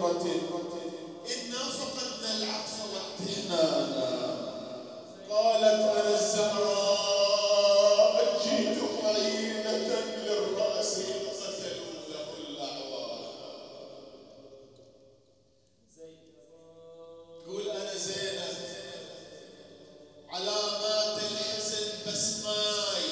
مرة إنا فقدنا العطف وامتحنانا. قالت أنا الزهراء جئت معينة للرأس قتلوا له الأعوان. تقول أنا زينب علامات الحزن بسماي.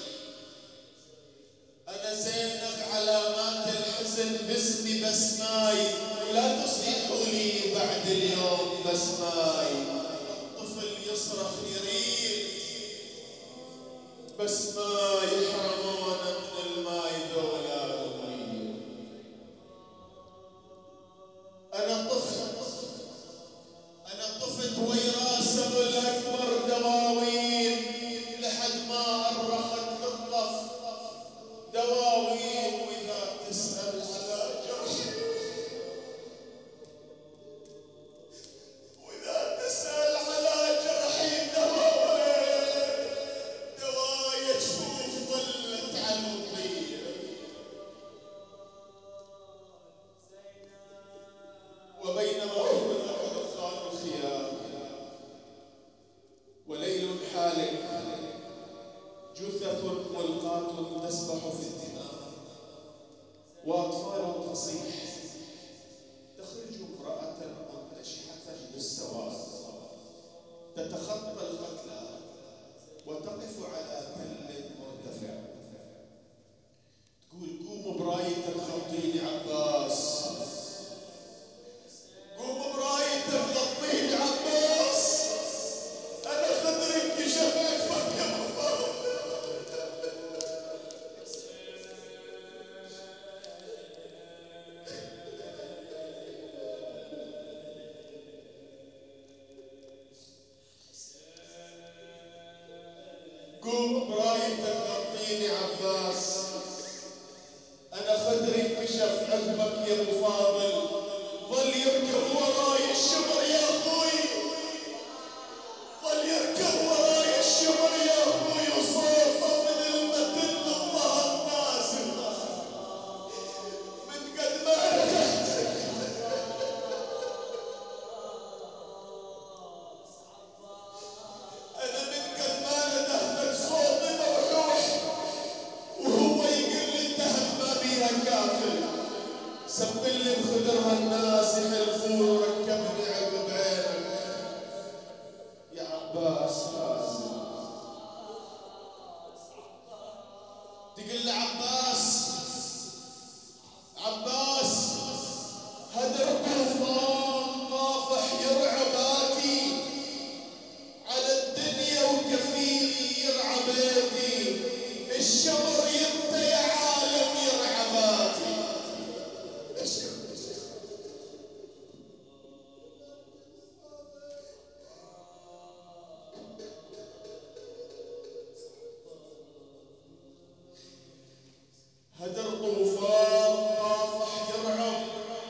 أنا زينب علامات الحزن باسمي بسماي، ولا تصيحوا لي بعد اليوم بسماي. الطفل يصرخ يريد بسماي، يحرمونا من الماي ذولا أمي. أنا طفت ويراس أبو الأكبر دواوين لحد ما أرخت للطف دواوين. وإذا تسأل على جرحي، وإذا تسأل على جرحي دوايا جفوف ظلت على الطير. وبينما هو الأخوان الخيام وليل حالك، جثث ملقاة تسبح في الدماء، وأطفال تصيح. تخرج امرأة منتشحة بالسواد تتخطى القتلى وتقف على تل مرتفع. تقول قوموا برايتك غطيني عباس، قوموا برايتك غطيني عباس، أنا خدري انكشف أكبر يا مفاوض. قوم برايتك غطيني عباس، أنا خدري انكشف عقبك يا أبو فاضل. ظل يركب وراي الشمر يا أخوي، ظل يركب وراي الشمر يا أخوي، وصوته من المتن الظهر نازل من قد ما رجعتك. أنا من قد ما ندهتك صوتي موحوح، وهو يقول لي انتهت ما بيها كافر. سبل لي بخدرها الناس يحلفون وركبني عقب عينك يا عباس حازم. تقول لي عباس هدر طوفان طافح يرعى باتي على الدنيا وكفيلي يرعى بيتي. الشمر يمتى يا عالم يرعى باتي. هدر طوفان طافح يرعب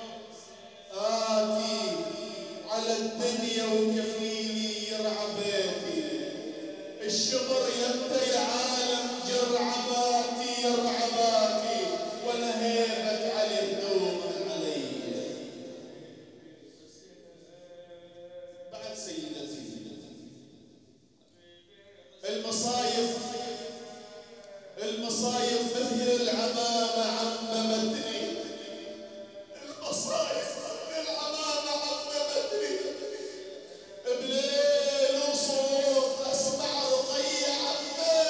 آتي على الدنيا وكفيلي يرعى بيتي. الشمر يمتى يا عالم جرعباتي يرعباتي، وانا هيبت علي هدومه علي. بعد سيدتي المصايب مثل العمامة عممتني، المصايب مثل العمامة عممتني. بليل وصوت أسمع رقية عمه،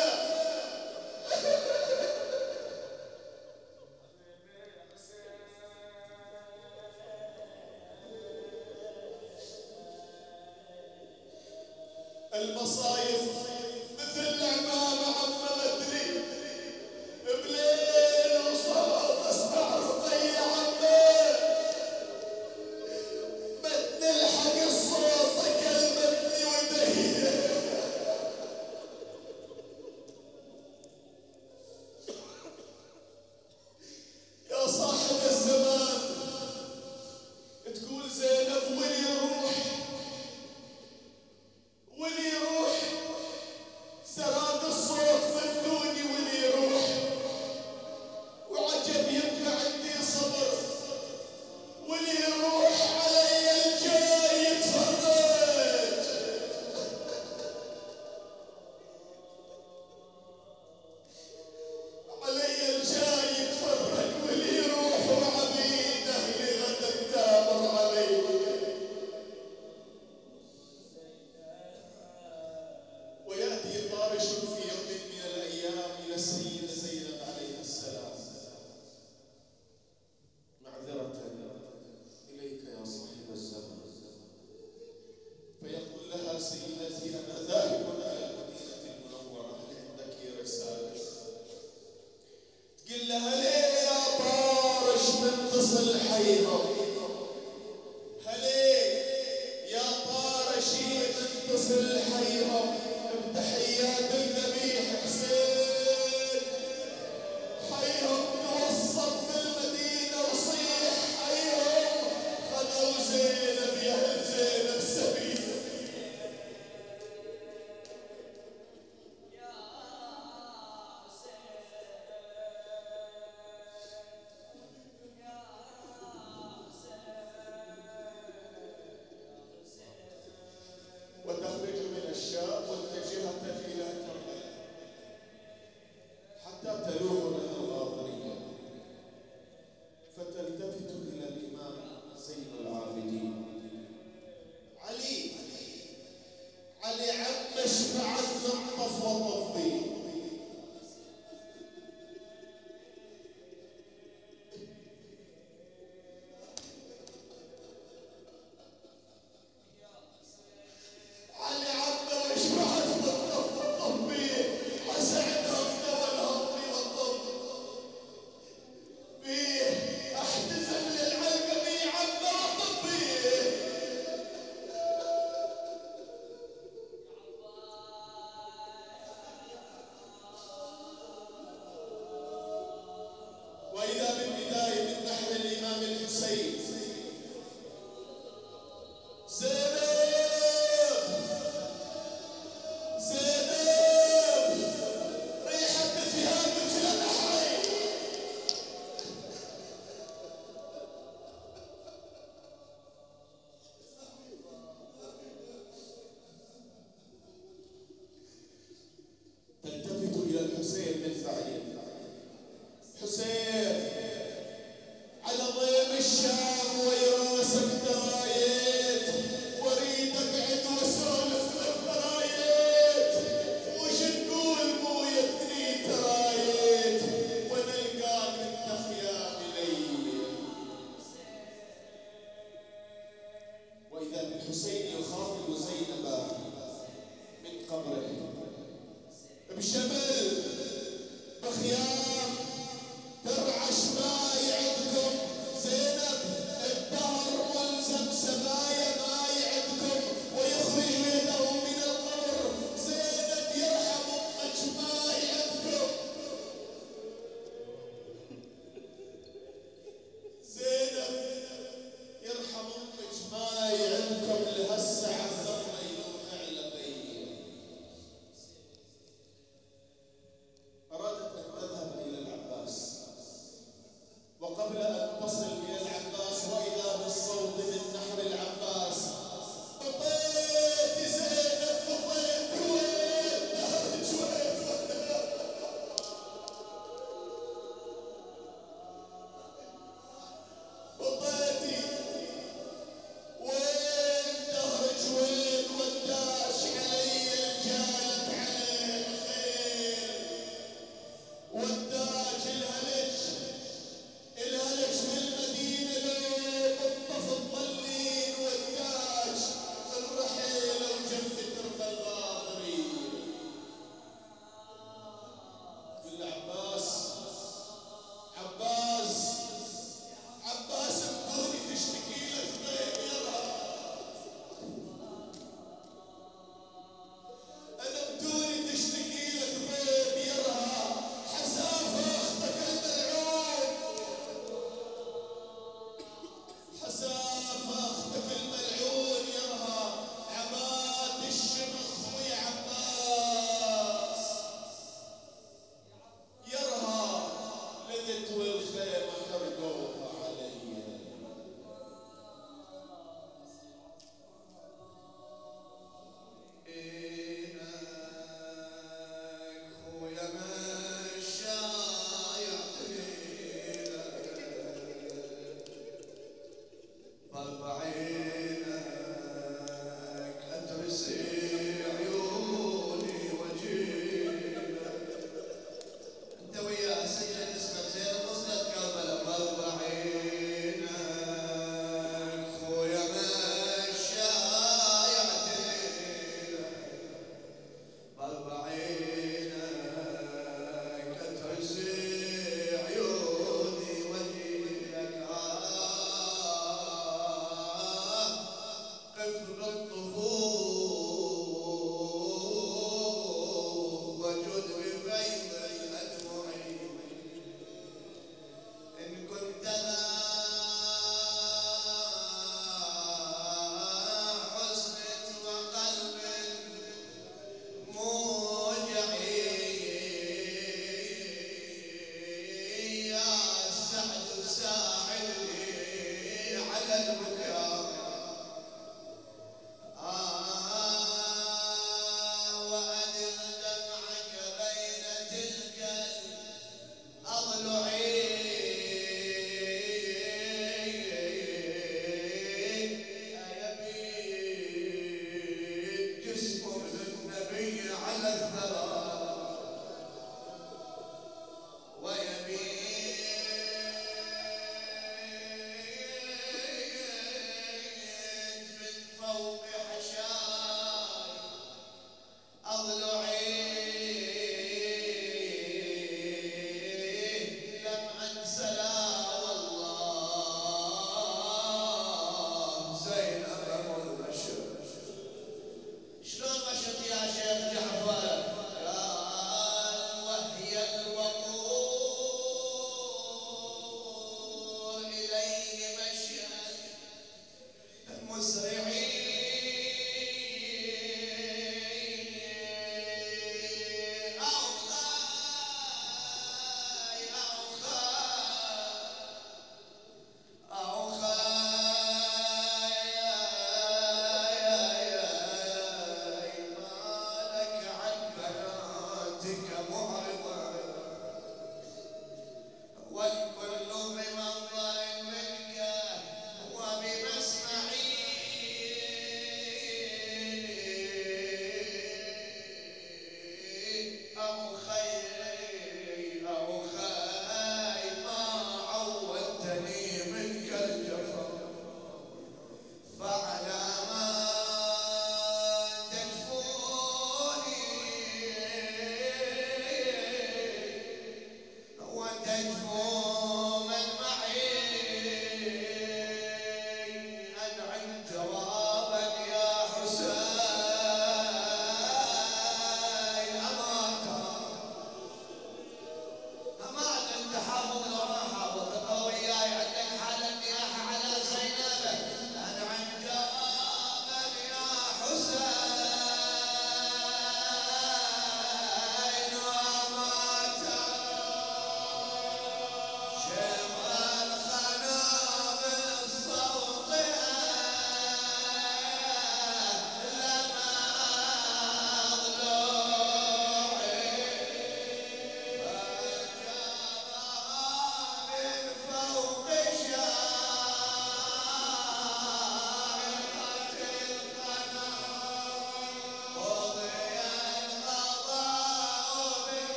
المصايب مثل العمامة عممتني. بليل وصوت أسمع رقية عمه، بدي الحق الصوت كلمتني ودي. يا صاحب الزمان تقول زينب ولي روح إذا بالحسين يخاطب زينب من قبره بشمل بخيام ترعش ما يعدكم زينب الدهر ملزم سبايا ما يعدكم ويخرج يده من القبر زينب يرحم امك ما يعدكم زينب يرحم امك ما يعدكم لهسه عذرنا يوم اعلمي أرادت أن تذهب إلى العباس وقبل أن تصل إلى العباس وإذا بالصوت من نحر العباس بطيت زينب بطيت وين نهرج وين بطيتي وين نهرج وين وداش علي الجالت عليه الخيل وداج الهلج في المدينة لو بالطف تضلين وداج الرحيل وجنب تربى الغاضري بالعباس عباس بدوني تشتكي لك طيب يلا أنا بدوني تشتكي لك طيب يلا حسافة أختك الملعون حسافة أختك الملعون يرها عماد الشمخ ويا عباس يرها لذت والخيمة كردوها علي والكل بمنظر منك وبمسمعي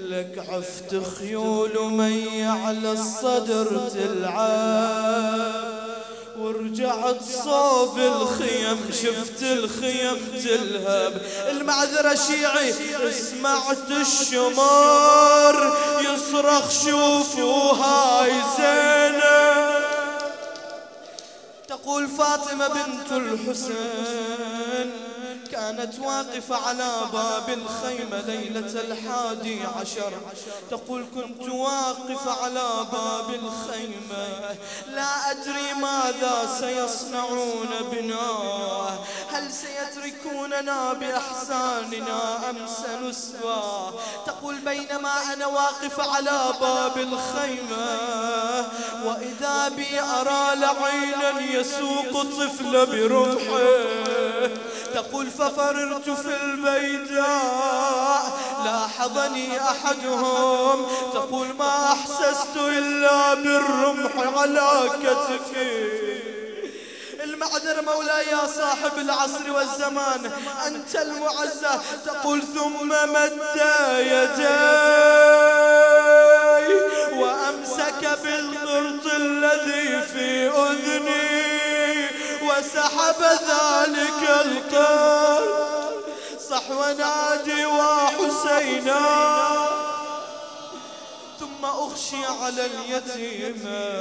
لك عفت خيول ومي على الصدر تلعب، ورجعت صوب الخيم شفت الخيم تلهب. المعذرة شيعي سمعت الشمار يصرخ شوفوا هاي زينب. تقول فاطمة بنت الحسين كانت واقفة على باب الخيمة ليلة 11. تقول كنت واقفة على باب الخيمة لا أدري ماذا سيصنعون بنا، هل سيتركوننا بأحزاننا أم سنسوى. تقول بينما أنا واقفة على باب الخيمة وإذا بي أرى لعينا يسوق طفل برمحه. تقول ففررت في البيداء لاحظني أحدهم. تقول ما أحسست إلا بالرمح على كتفي. المعذر مولاي يا صاحب العصر والزمان أنت المعزة. تقول ثم مد يدي وأمسك بالقرط الذي في أذني وسحب ذلك القرط صحوا نادي وحسينا. ثم أخشي على اليتيمة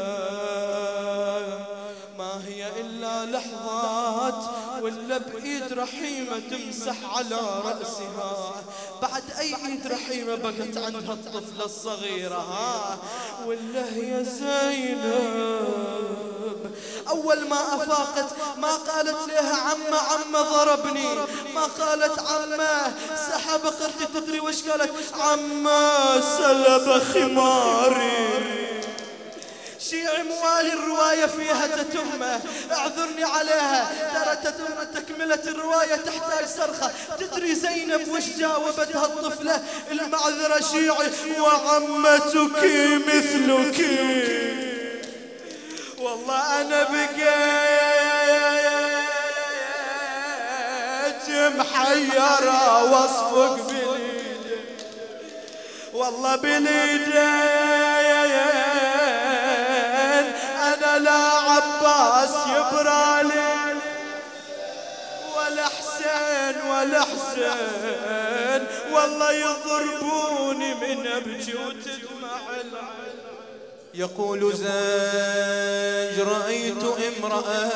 ما هي إلا لحظات ولا بإيد رحيمة تمسح على رأسها. بعد أي إيد رحيمة بقت عندها الطفلة الصغيرة ولا هي زينب. أول ما أفاقت ما قالت لها عمّا ضربني، ما قالت عمّا سحب قرتي. تدري وش قالت؟ عمّا سلب خماري. شيعي موالي الرواية فيها تتمة، اعذرني عليها ترى تكملة الرواية تحتاج صرخة. تدري زينب وش جاوبتها الطفلة؟ المعذرة شيعي وعمتك مثلك. والله أنا بقيت محيرة واصفق بليدي، والله بليدين أنا لا عباس يبرالي ولا حسين والله يضربوني من أبكي وتدمع العين. يقول زاج رأيت امرأة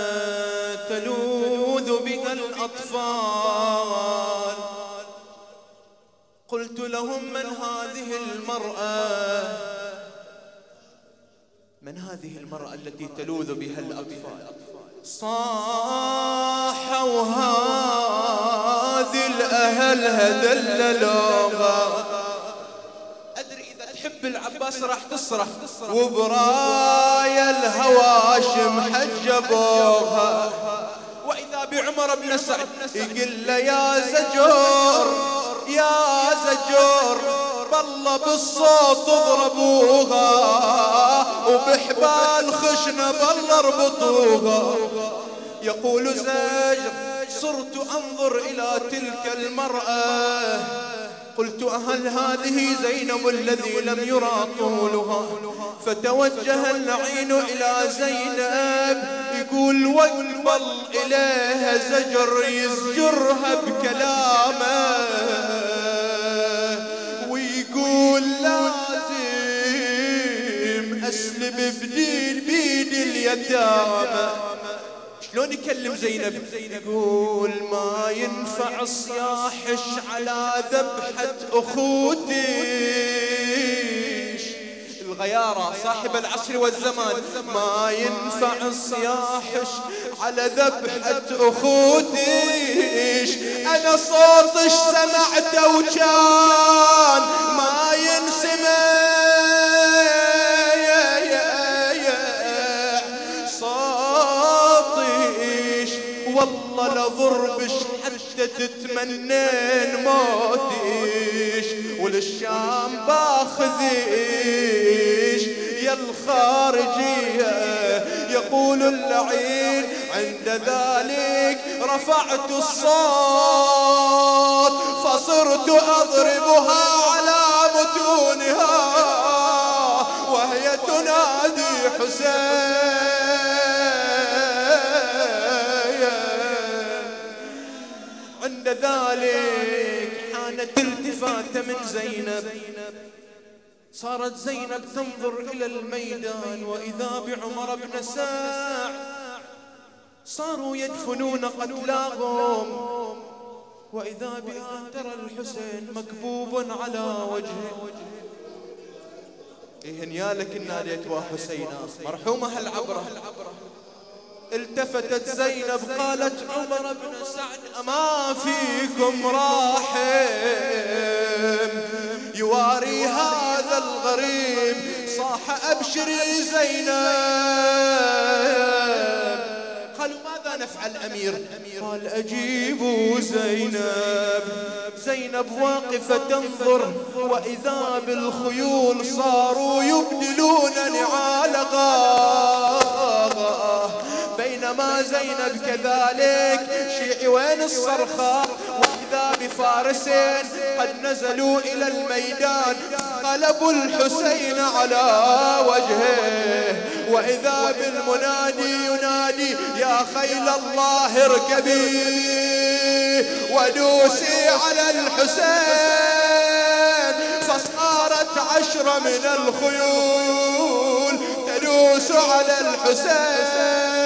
تلوذ بها الأطفال، قلت لهم من هذه المرأة؟ من هذه المرأة التي تلوذ بها الأطفال؟ صاحوا هذه الأهل هدللوها. تحب العباس راح تصرخ وبرايا الهواشم حجبوها. وإذا بعمر بن سعد يقول له يا زجور بالله بالصوت اضربوها وبحبال خشنة بالله اربطوها. يقول زجر صرت أنظر إلى تلك المرأة قلت أهل هذه زينب الذي لم يرى طولها؟ فتوجه اللعين إلى زينب يقول واقبل إليها زجر يزجرها بكلامه ويقول لازم أسلم بيد اليتامى. شلون يكلم زينب؟ يقول ما ينفع صياحش على ذبحة أخوتيش. الغيارة صاحب العصر والزمان ما ينفع صياحش على ذبحة أخوتيش. أنا صوتش سمعته وكان ما ينسمع والله لضربش حتى تتمنين موتيش وللشام باخذيش يا الخارجية. يقول اللعين عند ذلك رفعت الصوت فصرت أضربها على بدونها وهي تنادي حسين. عند ذلك حانت التفاتة من زينب، صارت زينب تنظر إلى الميدان وإذا بعمر بن سعد صاروا يدفنون قتلاهم، وإذا بها ترى الحسين مكبوب على وجهه. إيه نيالك الناديت وحسينا مرحومة هالعبرة. التفتت زينب قالت عمر بن سعد أما فيكم راحم يواري هذا الغريب؟ صاح أبشري زينب. قالوا ماذا نفعل أمير؟ قال أجيبوا زينب. زينب واقفة تنظر وإذا بالخيول صاروا يبدلون نعالها. بينما زينب كذلك شيعي وين الصرخة، وإذا بفارسين قد نزلوا إلى الميدان قلبوا الحسين على وجهه، وإذا بالمنادي ينادي يا خيل الله اركبي ودوسي على الحسين. فصارت 10 من الخيول تدوس على الحسين.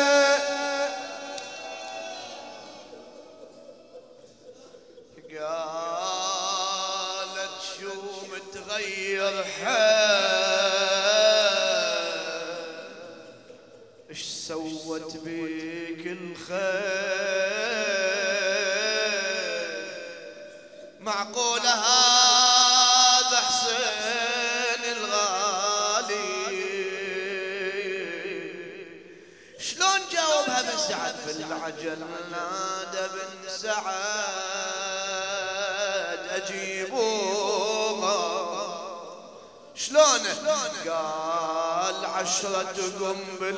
قالت شو متغير حال، اش سوت بيك الخيل؟ معقولة هذا حسين الغالي؟ شلون جاوبها بن سعد؟ بالعجل نادى بن سعد أجيبوها. شلونه؟ قال 10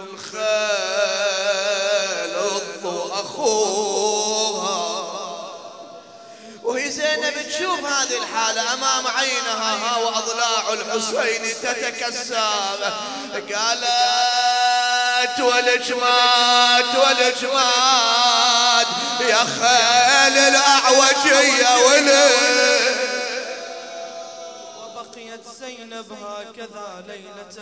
بالخيل اضوا أخوها. وهي زينب تشوف هذه الحالة أمام عينها وأضلاع الحسين تتكسر. قالت ولج مات يا خيل الأعوجية ولد. وبقيت زينب هكذا ليلة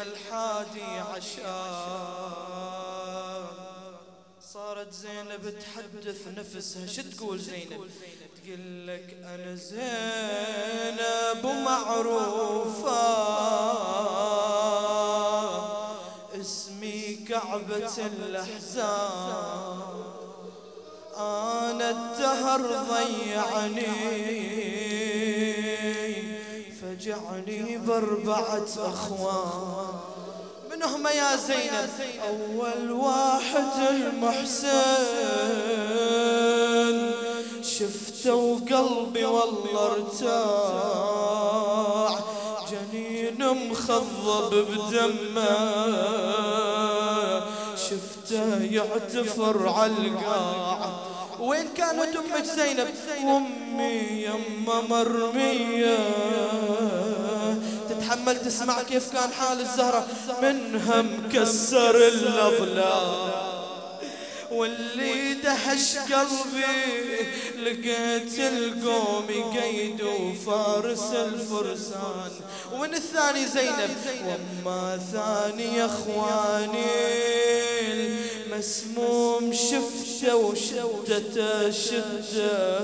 11. صارت زينب تحدث نفسها. شو تقول زينب؟ تقول لك أنا زينب معروفة، اسمي كعبة الأحزان، أنا الدهر ضيعني فجعني ب4 أخوان. منهم يا زينب؟ أول واحد المحسن، شفته وقلبي والله ارتاع، جنين مخضب بدمه، شفته يعتفر على القاع. وين كانت أمك زينب؟ أمي يما مرمية. تتحمل تسمع كيف كان حال الزهرة؟ منها مكسر الأضلاع، واللي دهش قلبي لقيت القوم يقيدوا فارس الفرسان. ومن الثاني زينب؟ وما ثاني يا اخواني المسموم شفته وشدته شده،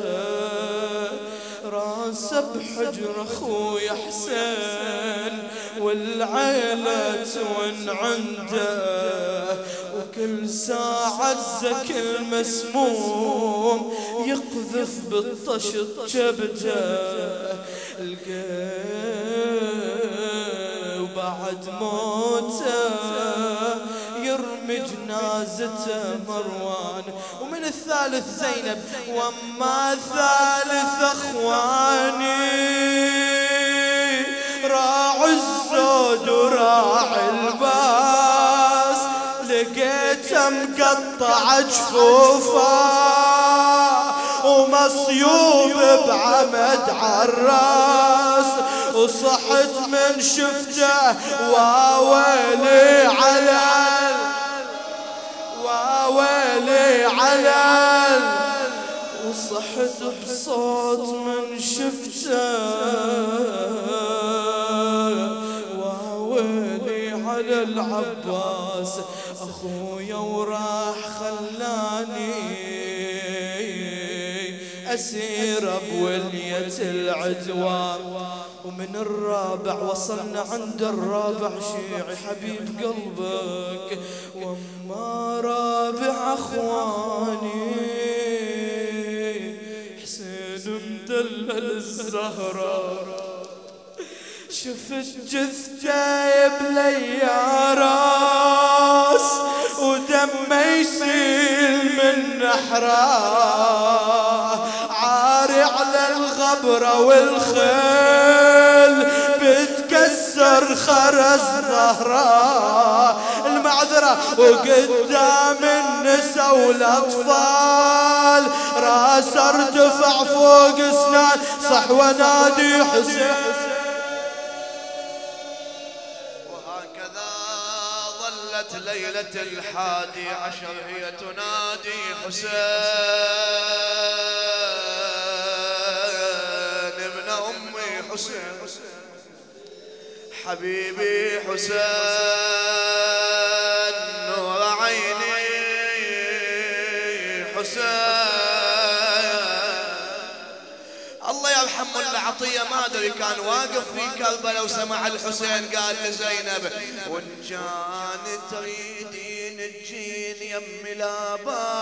راسه بحجر اخوي حسين والعيلة وين عنده، وكل ساعة زك المسموم يقذف بالطشط جبده. وبعد موته يرمي جنازته مروان. ومن الثالث زينب؟ وما ثالث اخواني راعي الزود وراعي الباس، لقيته مقطع جفوفه ومصيوب بعمد عالراس، وصحت من شفته واويلي علل واويلي علل وصحت بصوت من شفته واويلي على العباس اخويا وراح خلاني أسير بولية العدوان. ومن الرابع وصلنا عند الرابع شيعي حبيب قلبك وما رابع أخواني حسين مدلل الزهراء شفت جثته بليا راس ودمه يسيل من نحره عاري على الغبرة والخيل بتكسر خرز ظهره المعذرة وقدام النساء والاطفال راس ارتفع فوق اسنان صح ونادي حسين. ليلة 11 هي تنادي حسين ابن أمي حسين حبيبي حسين نور عيني حسين. الله يرحم ملا عطية ما ادري كان واقف في كربلاء وسمع الحسين قال لزينب وان كان تريدين تجين يمي لا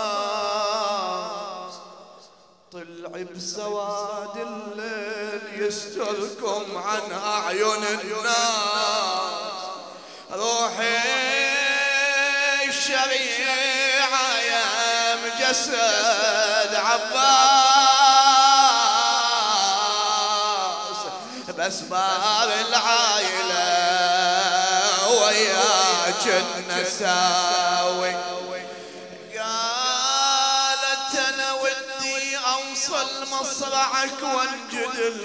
باس طلعي بسواد الليل يستركم عن اعين الناس روحي الشريعة يا مجسد عباس بأسباب العائلة وياك النساوي. قالت أنا ودي أوصل مصرعك وانجدل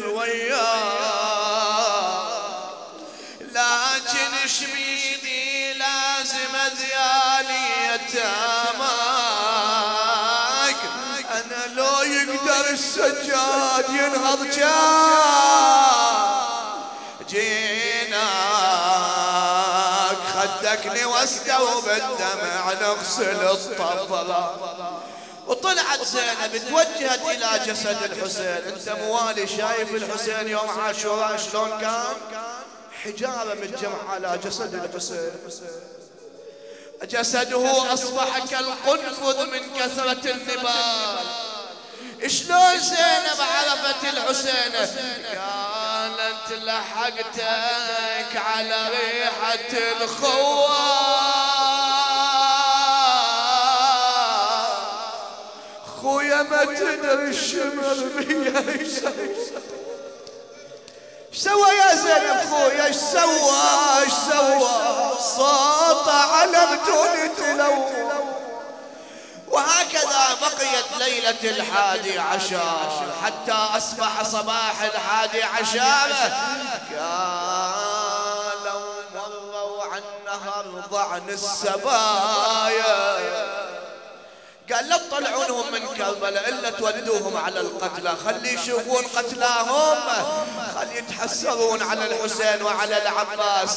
وياك لكن شبيدي لازم ذيالي يتاماك أنا لو يقدر السجاد ينهض جيناك خدكني واسكى وبالدمع نغسل الطفلة. وطلعت زينب توجهت إلى جسد الحسين. أنت موالي شايف الحسين يوم عاشوراء شلون كان حجارة متجمع على جسد الحسين جسده أصبح كالقنفذ من كثرة النبال. شلون زينب عرفت الحسين؟ قالت لحقتك على ريحة الخوار خويا ما تدري الشمر بيا ايش سوى يا زينب خويا ايش سوى صوت على بدون تلوى. وهكذا بقيت ليلة 11 حتى أصبح صباح 11. قالوا مروا عن نهر ضعن السبايا قال لا تطلعونهم من كربلاء إلا تودوهم على القتلى خلي يشوفون قتلاهم خلي يتحسرون على الحسين وعلى العباس.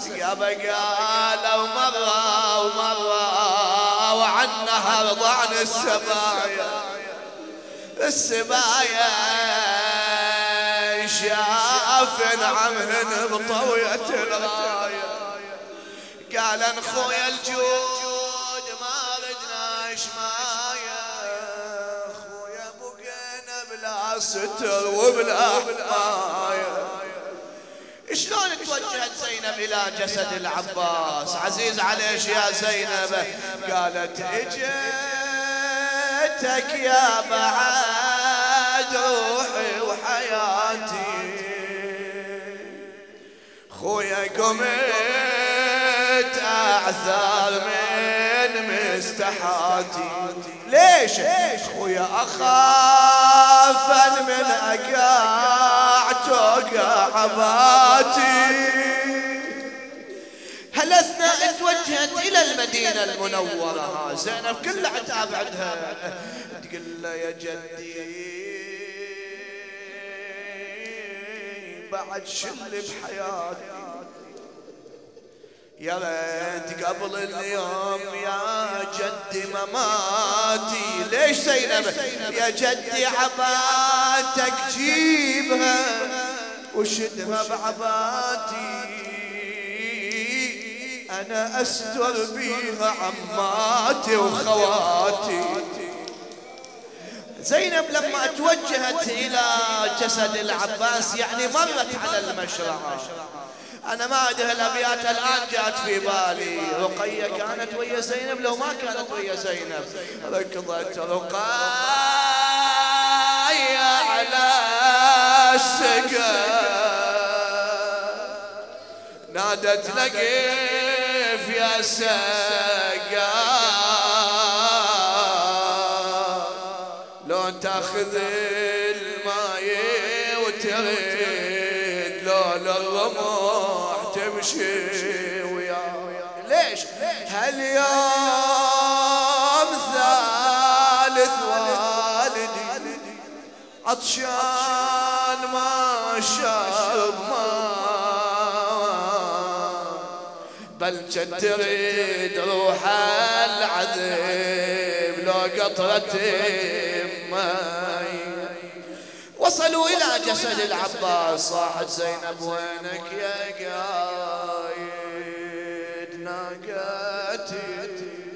قالوا مروا وعن نهر ضعن السبايا شاف نعمهن بطوية الراية قال خويا الجود ما ردناش مايا خويا بقينا بلا ستر وبلا حماية. شلون توجهت زينب إلى جسد العباس عزيز عليش يا زينب؟ قالت اجيتك يا بعد روحي وحياتي خويا قمت أعثر من مستحاتي ليش خويا أخاف من أقع توقع عباتي توجهت إلى المدينة المنورة. زينب كل عتاب عندها تقول له يا جدي بعد شل بحياتي، يا ريت قبل اليوم يا جدي مماتي. ليش زينب؟ يا جدي عباتك جيبها وشدها بعباتي، أنا أستر بيها عماتي وخواتي. زينب لما توجهت إلى جسد العباس يعني مرت على المشرعة. أنا ما أدري الأبيات الآن جاءت في بالي. رقية كانت ويا زينب لو ما كانت ويا زينب. ركضت رقية على السقا نادت لقيف يا سقا لو تاخذ الماي وتريد لولا الرمح تمشي وياي. ليش؟ هاليوم ثالث والدي عطشان ما شرب ماء، بل كنت تريد روح العذب لو قطرة ماي. وصلوا إلى جسد العباس. صاحت زينب وينك يا قايد ناقتي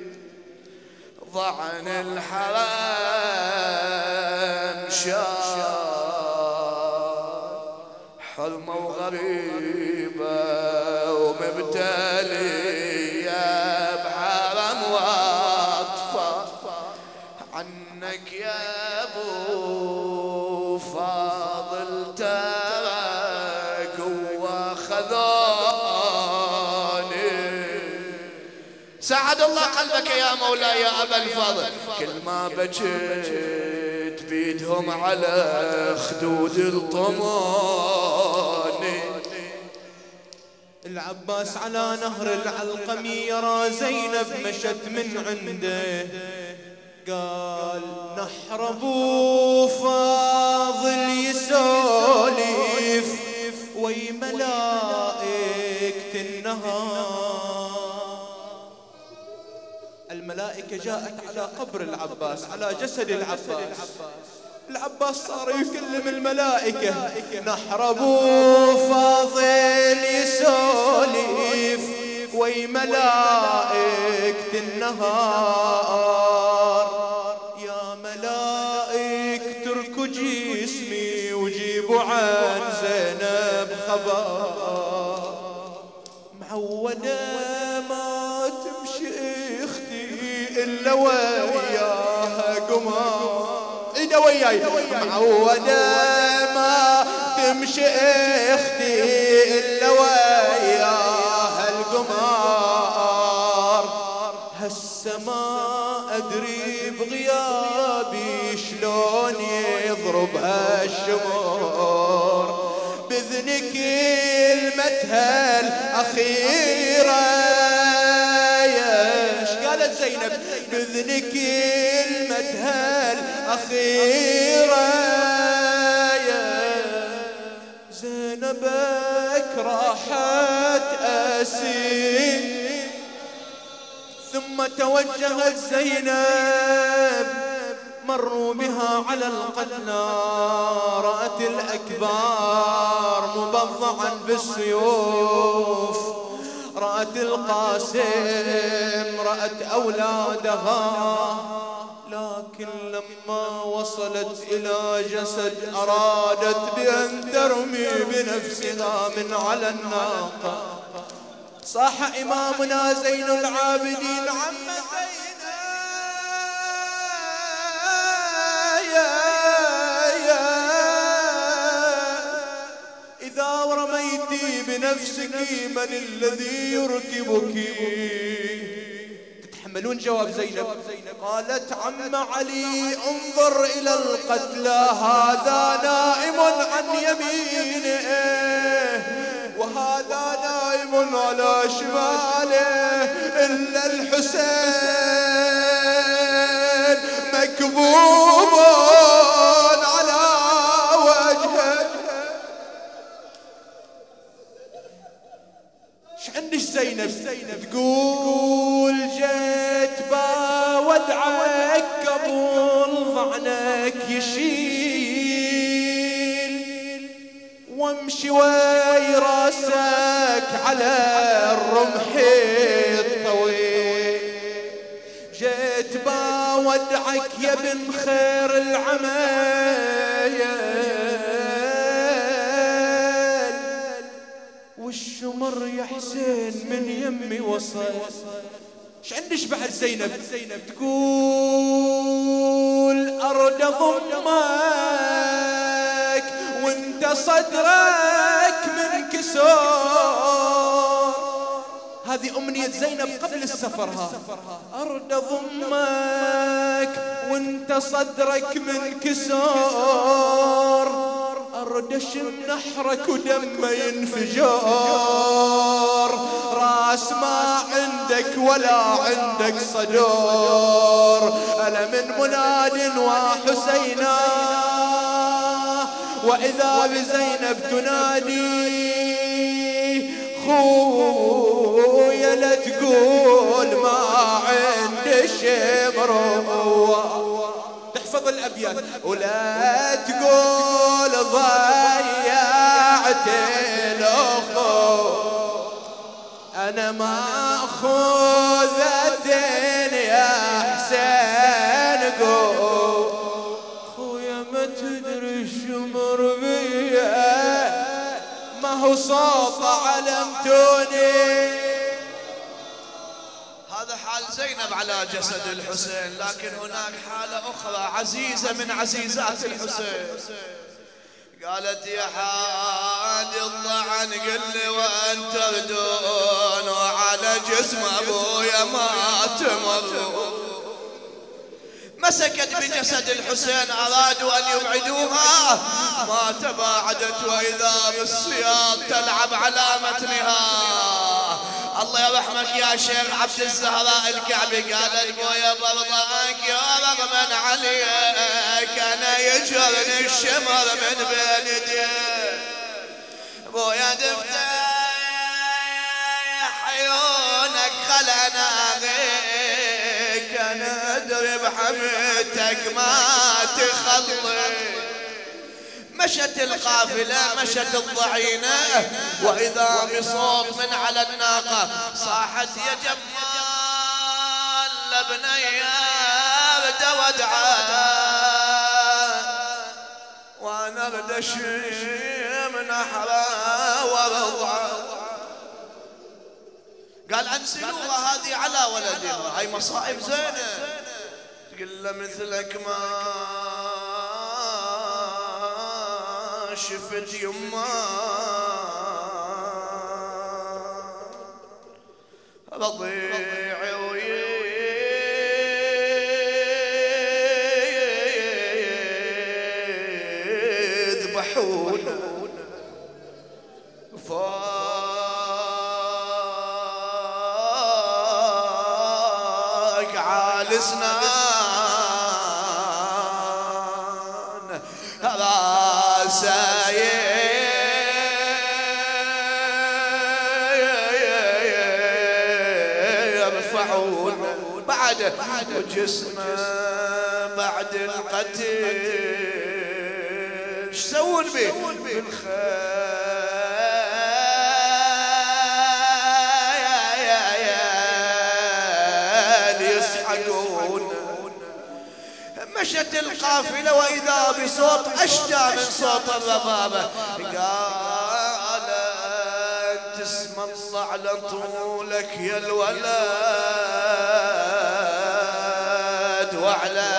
ضعن الحرم شار حرمة وغريبة ومبتلية بحرم واطفال عنك يا ابو فاضل ترك وخذاني. سعد الله قلبك يا مولاي يا ابا الفضل. كل ما بجيت بيدهم على خدود الطماني. العباس على نهر العلقمي يرى زينب مشت من عنده، قال نحر ابو فاضل يسولف وي ملائكة النهار. الملائكة جاءت على قبر العباس على جسد العباس. العباس صار يكلم الملائكة نحر ابو فاضل يسولف وي ملائكة النهار. يا ملائك تركوا جسمي وجيبوا عن زينب خبر. معودة ما تمشي اختي الا وياها قمر. ايده وياي. معودة ما تمشي اختي الا وياها القمر. هسه ما ادري بغيابي شلون يضربها الشمر. باذنك كلمتها الاخيره ايش قالت زينب؟ باذنك كلمتها الاخيره يا زينبك راحت اسير. ثم توجهت زينب مروا بها على القتلى. رأت الأكبار مبضعا بالسيوف، رأت القاسم، رأت أولادها. لكن لما وصلت إلى جسد أرادت بأن ترمي بنفسها من على الناقة. صاح إمامنا زين العابدين عم زينب إذا رميتي بنفسك من الذي يركبك؟ تتحملون جواب زينب؟ قالت عم علي انظر إلى القتلى هذا نائم عن يمينه وهذا نائم على شماله. إلا الحسين مكبوب على وجهه. ش عندش زينب تقول جيت بودعك قبل ضعنك يشيل وامشي وي راسك على الرمح الطويل. جيت بودعك يا بن خير العمايل والشمر يا حسين من يمي وصل. ش عندش بعد زينب تقول أرد ضمك وانت صدرك من كسور. هذه أمنية زينب قبل السفر. أرد ضمك وانت صدرك من كسور. أردش نحرك ودم ينفجر. راس ما عندك ولا عندك صدور. أنا من مناد وحسينا وإذا بزينب تنادي خويا لا تقول ما عندش مروة. تحفظ الأبيات ولا تقول ضيعت الأخو. أنا مأخوذة يا حسين قول. خويا ما تدري شمر بيا ما هو صوت علمتوني. هذا حال زينب على جسد الحسين، لكن هناك حالة أخرى عزيزة من عزيزات الحسين. قالت يا حاد الضعن قل لي وين تردون وعلى جسم أبويا ما تمرون. مسكت بجسد الحسين أرادوا أن يبعدوها ما تباعدت وإذا بالسياط تلعب على متنها. الله يرحمك يا شيخ عبد الزهراء الكعبي قالت بويا برضاك يا رغم عليك أنا يجرني الشمر من بين يديك. بويا دفتح عيونك خلنا غيك أنا أدري بحميتك ما تخلي. مشت القافلة مشت الضعينة وإذا بصوت من على الناقة صاحت يا جمال لبني ارد ودعان وانا ارد اشم نحرا ورضعا. قال انزلوها هذه على ولدها. هاي مصائب زينة. تقول له مثلك ما شفت يما رضيعي ويذبحون فوق عال سنان راسي يرفعون بعد وجسمه بعد القتل ايش يسوون به بالخيال يسحقون. مشت القافلة وإذا بصوت أشجى من صوت الربابة قال تسمى الله على طولك يا الولد وعلى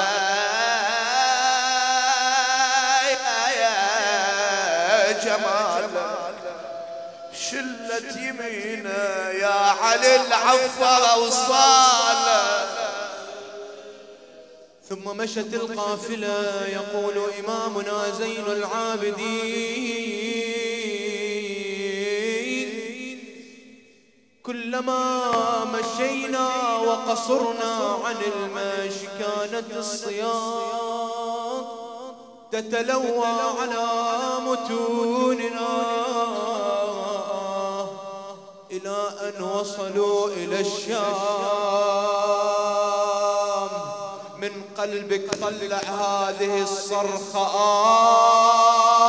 جمالك شلت يمينه يا علي العفر وصاله. ثم مشت القافلة يقول إمامنا زين العابدين كلما مشينا وقصرنا عن المشي كانت الصياط تتلوى على متوننا، إلى أن وصلوا إلى الشام. من قلبك طلع هذه الصرخة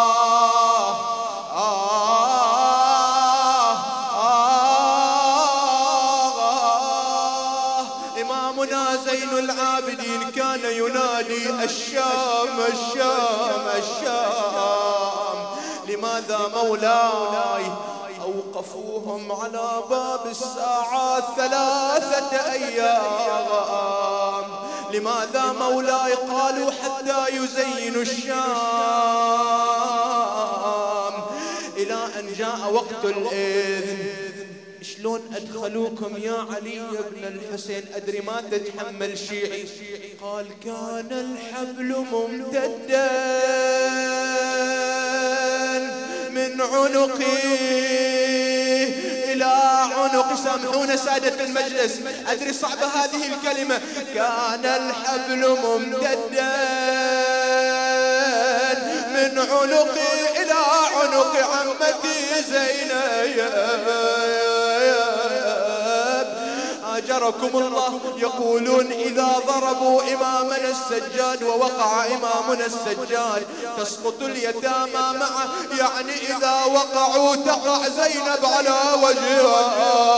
إمامنا زين العابدين كان ينادي الشام الشام الشام. لماذا مولاي أوقفوهم على باب الساعة 3 أيام؟ لماذا مولاي قالوا حتى يزينوا الشام؟ إلى أن جاء وقت الإذن. شلون أدخلوكم يا علي بن الحسين؟ أدري ما تتحمل شيعي. قال كان الحبل ممتدا من عنقي إلى عنق. سامحونا سادة المجلس، أدري صعبة هذه الكلمة. كان الحبل ممتدا من عنقي إلى عنق عمتي زينب. أجركم الله. يقولون إذا ضربوا إمامنا السجاد ووقع إمامنا السجاد تسقط اليتامى معه، يعني إذا وقعوا تقع زينب على وجهها.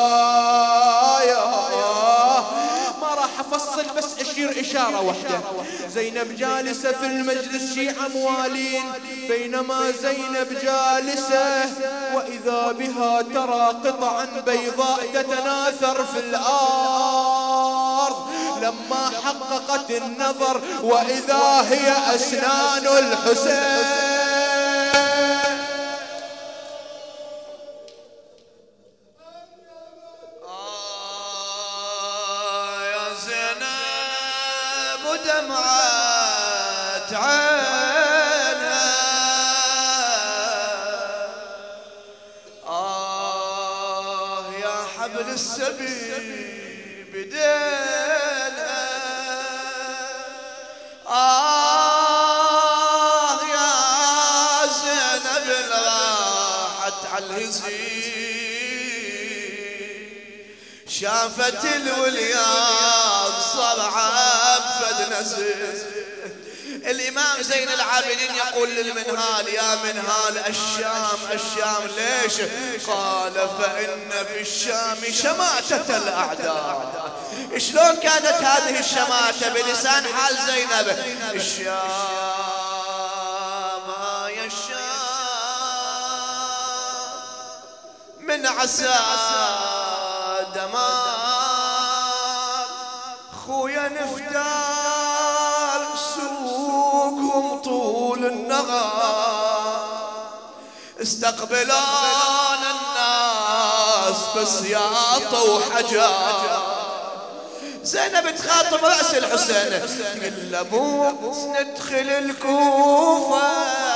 ما راح أفصل بس أشير إشارة واحدة. زينب جالسة في المجلس، شيعة موالين. بينما زينب جالسة وإذا بها ترى قطعا بيضاء تتناثر في الأرض. لما حققت النظر وإذا هي أسنان الحسين. دمعت عينها يا حبل السبيل بدينا يا زينب راحت على الهزيل. شافت الوليان صرعة بفد نزل. الإمام زين العابدين يقول للمنهال يا منهال الشام الشام ليش؟ قال فإن في الشام شماتة الأعداء. شلون كانت هذه الشماتة؟ بلسان حال زينب. الشام يا الشام من عسى دمار خويا نفتال سوقهم طول النهار. استقبلان الناس بسياطة وحجار. زينب تخاطب رأس الحسين قل لابوك ندخل الكوفة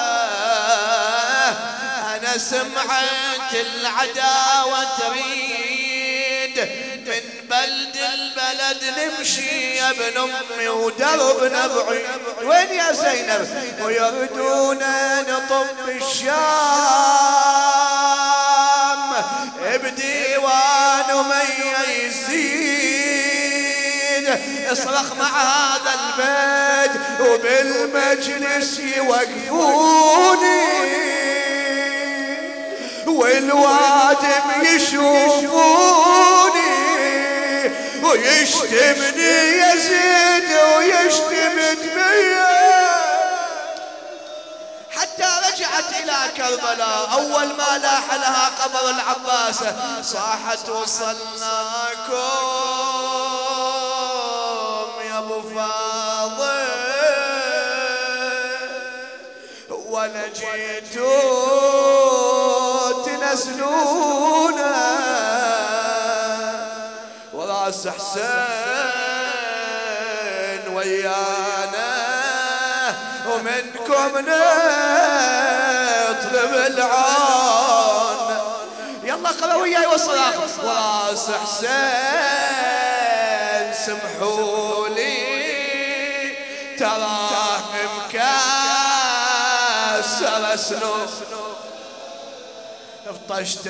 أنا سمعت العداوة تريد من بلد البلد نمشي يا ابن أمي ودربنا بعيد. وين يا زينب؟ ويردون نطب الشام بديوان ميزين. اصرخ مع هذا البيت وبالمجلس يوقفوني والوادم يشوفوني ويشتمني يزيد ويشتم دمية. حتى رجعت إلى كربلاء أول ما لاح لها قبر العباس صاحت وصلناكم يا أبو فاضل ولا جيتوا تنزلونا وراس حسين ويانا ومنكم نطلب العون. يلا يلا قرأ وياي وصل وراس حسين سمحوا لي تراه مكسر سنوف بطشت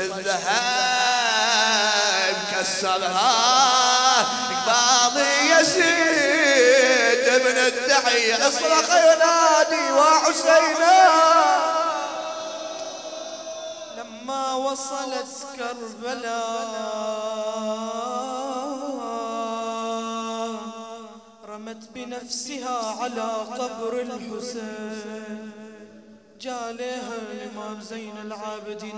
الذهب كسرها قباضي يزيد ابن الدحية اصرخ ينادي وحسينا. لما وصلت كربلاء رمت بنفسها على قبر الحسين. جالها الإمام زين العابدين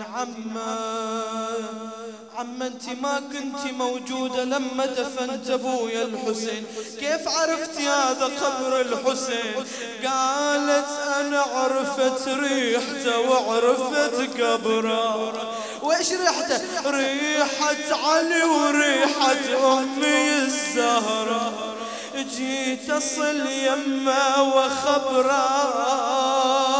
عم انت ما كنت موجودة لما دفنت ابويا الحسين، كيف عرفتي هذا قبر الحسين؟ قالت انا عرفت ريحته وعرفت قبره. وايش ريحته؟ ريحة علي وريحة امي الزهرة. جيت اصل يمه وخبره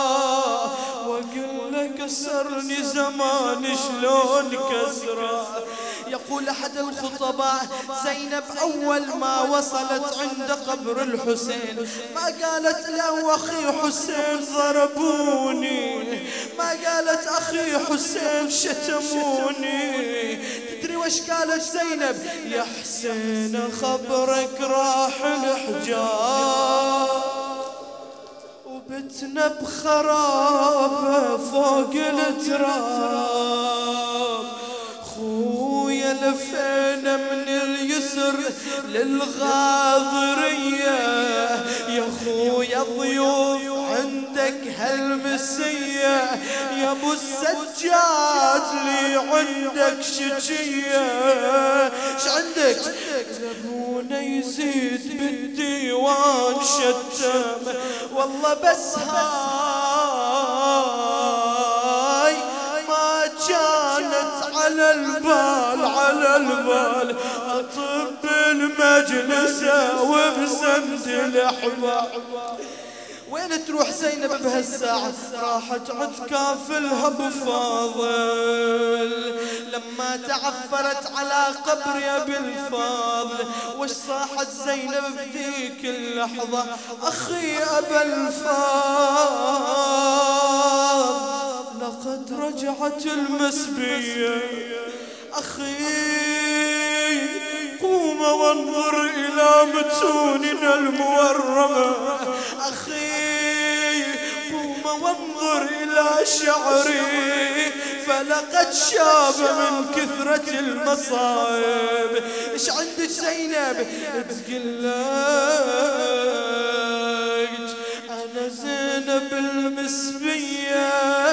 كسرني زمان شلون كسره. يقول أحد الخطباء زينب أول ما وصلت عند قبر الحسين ما قالت له أخي حسين ضربوني، ما قالت أخي حسين شتموني. تدري وش قالت زينب؟ يا حسين خبرك راح الحجاب وبتنا بخرابة فوق التراب. خويا لفينا من اليسر للغاضرية، يا خويا ضيوف عندك هالمسية، يا ابو السجاد لي عندك شجية. ش عندك؟ ابونا يزيد بالديوان شتم والله بس هاي ما كانت على البال اطب المجلس وبسند الاحباب. وين تروح زينب بهالساعة؟ راحت عند كافلها ابو فاضل لما تعفرت على قبر ابي الفاضل. وش صاحت زينب بذيك اللحظة؟ اخي ابا الفاضل لقد رجعت المسبية. اخي قوم وانظر إلى متوننا المورمة، أخي قوم وانظر إلى شعري فلقد شاب من كثرة المصائب. إيش عندك زينب؟ تقلج أنا زينب المسبية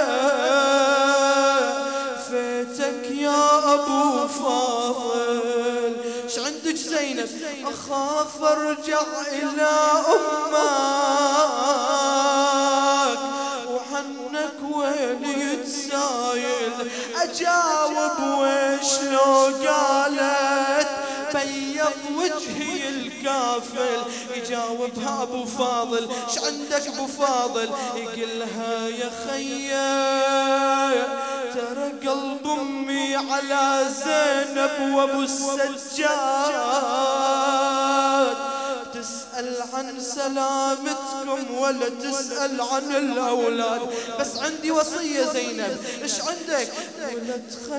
فيتك يا أبو فاضل. ايش عندك زينب؟ اخاف ارجع الى امك وعنك ويلي تسايل. اجاوب ويش لو قالت بيض وجهي الكافل؟ يجاوبها ابو فاضل. ايش عندك ابو فاضل؟ يقلها يا خيا ترى قلب امي على زينب وابو السجاد. تسأل عن سلامتكم ولا تسأل عن الاولاد؟ بس عندي وصية زينب. ايش عندك؟ ولا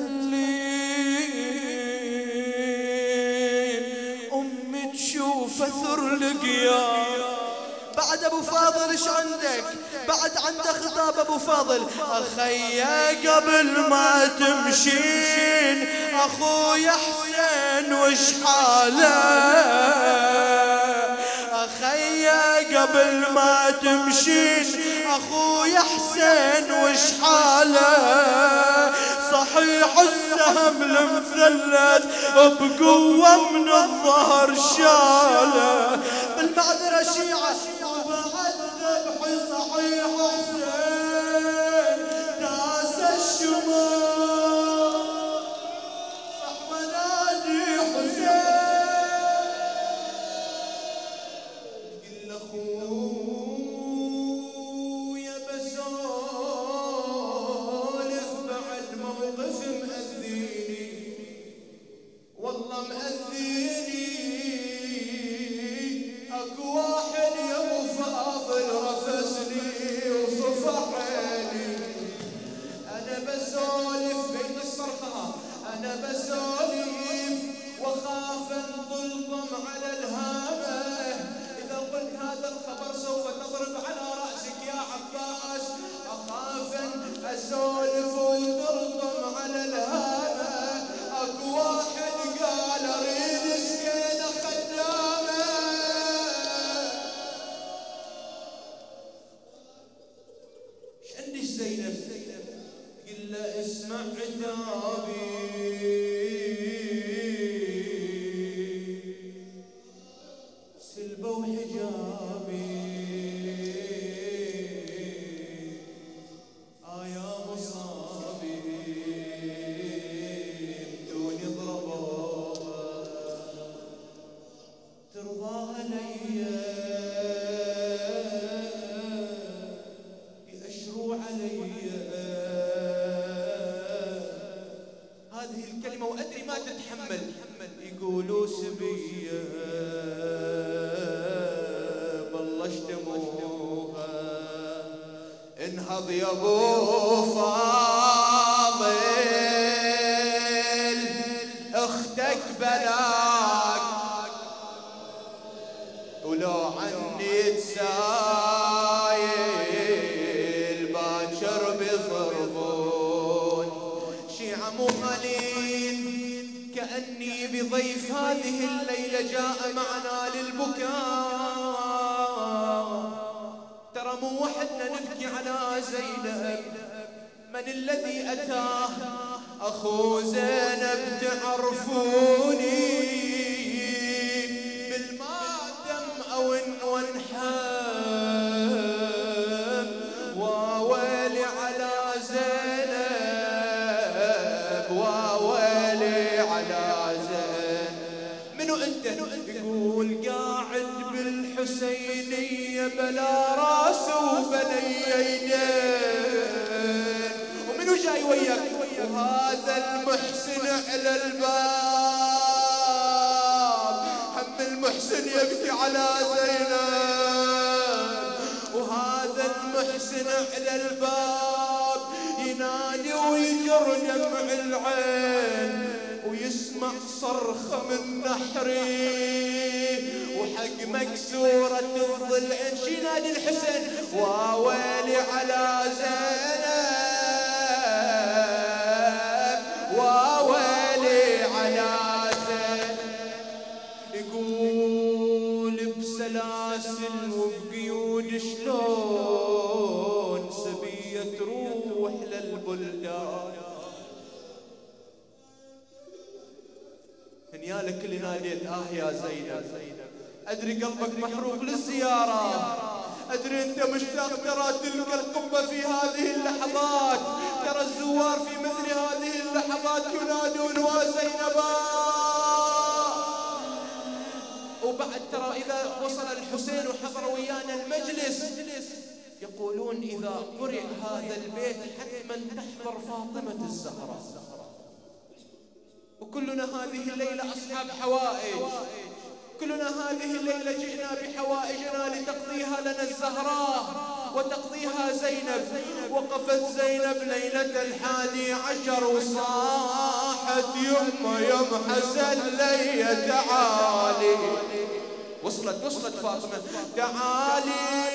تخلين امي تشوف اثر لقيا. بعد ابو فاضل ايش عندك؟ بعد عنده خطاب ابو فاضل. اخيا قبل ما تمشين اخويا حسين وش حاله؟ اخيا قبل ما تمشين اخويا حسين وش حاله؟ صحيح السهم المثلث بقوة من الظهر شاله. بالمعذرة شيعة وبعد ذبح صحيح حسين داس الشمال صح ونادي حسين. قل اخويا بسولف بعد موقف مأذي حجابي سلبوا حجابي يا مصابي بدوني ضربوها ترضاها ليا يأشروا عليا هذه الكلمة وأدري ما تتحمل يقولوا سبية بلشتموها انهض يا ابو فاضل اختك بلاك ولو عني تسايل باكر بيضربون شيعة مغالين كأني بضيف هذه الليلة جاء معنا للبكاء ترى مو وحدنا نبكي على زينب من الذي أتاه أخو زينب تعرفوني بالمادم أو انحب وويلي على زينب وويلي على زينب منو انت يقول قاعد بالحسينية بلا راس وبلا يدين ومنو جاي وياك وهذا المحسن على الباب هم المحسن يبكي على زينب وهذا المحسن على الباب ينادي ويجر دمع العين ويسمع صرخة من نحري وحق مكسورة الضلع شي نادي الحسين وويلي على زينب وويلي على زينب يقول بسلاسل وبقيود شلون سبية تروح للبلدان هنيالك اللي ناديت يا زينب أدري قلبك محروق للزيارة أدري أنت مشتاق ترى تلك القبة في هذه اللحظات ترى الزوار في مثل هذه اللحظات ينادون وزينبا وبعد ترى إذا وصل الحسين وحضر ويانا المجلس يقولون إذا قرئ هذا البيت حتما تحضر فاطمة الزهراء وكلنا هذه الليلة أصحاب حوائج كلنا هذه الليلة جئنا بحوائجنا لتقضيها لنا الزهراء وتقضيها زينب وقفت زينب ليلة 11 وصاحت يم حسن لي تعالي وصلت فاطمة تعالي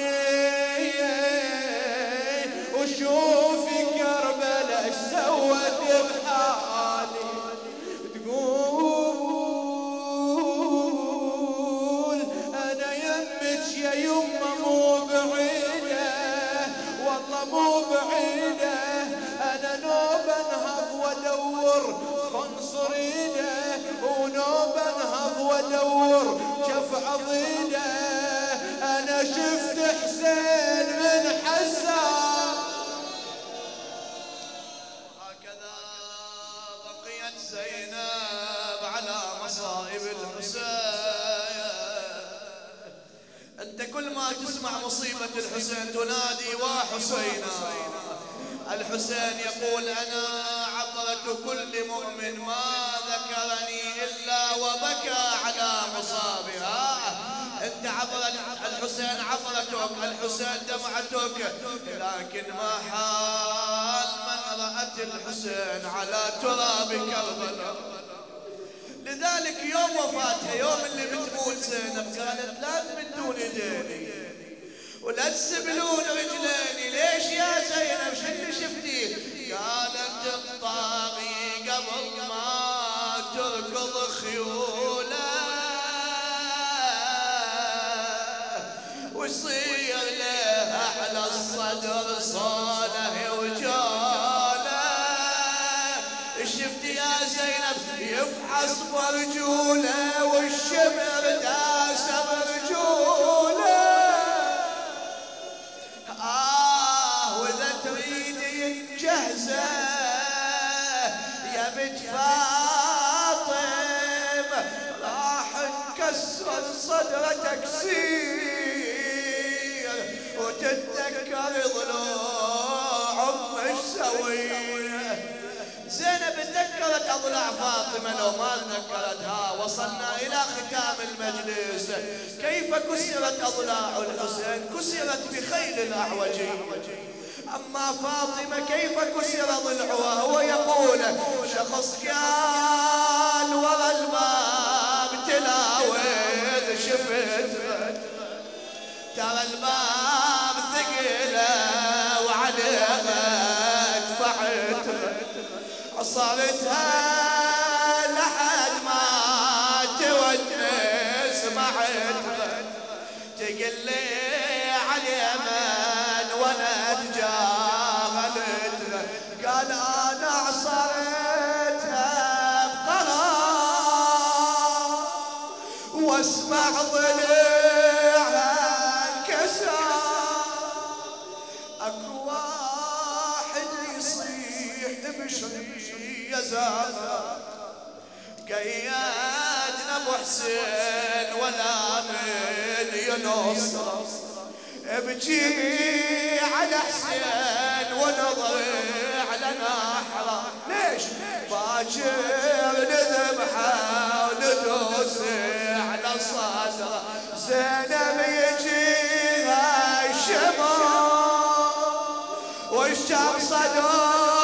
وشوفي كربلاء ايش سوت بحالي تقول انا يمك يا يمه مو بعيده والله مو بعيده انا نوب انهض وادور خنصر ايده ونوب انهض وادور شف عضيده انا شفت حسين من حسان هكذا بقيت زينب على مصائب الحسين انت كل ما تسمع مصيبة الحسين تنادي وحسينا الحسين يقول انا عبرت كل مؤمن ما ذكرني الا وبكى على مصابها انت عبرت الحسين عبرتك الحسين دمعتك لكن ما حال من رأت الحسين على تراب كربلاء لذلك يوم وفاتها يوم اللي بتموت زينب قالت لا تمدون ايديني ولا تسبلون رجليني ليش يا زينب شو اللي شفتيه قالت الطاغي قبل ما تركض خيوله ويصير له على الصدر صاله وجاله شفت يا زينب يفحص برجوله والشمر داس برجوله. واذا تريدين جهزه يا بنت فاطم راح نكسر صدره تكسير وتتذكر ضلوع امك سويه. زينب تذكرت اضلاع فاطمه لو ما تذكرتها. وصلنا الى ختام المجلس. كيف كسرت اضلاع الحسين؟ كسرت بخيل الاعوجي. اما فاطمه كيف كسر ضلعها؟ هو يقول شخص قال ورا الباب تلاوذ شفت ترى الباب ثقيله وعليها دفعت عصرتها لحد ما تونس معت تقل لي على اليمن وانا تجاهلت. قال انا عصرتها بقرار واسمع ضلعها انكسر. اكو واحد يصيح بشري يا زهرة قيادنا ابو حسين ولا من ينصر. ابكي على حسين ونضيع لنا حرام. ليش؟ باكر نذبحه وندوس على صدره. زينب يجيها الشمال والشام صدره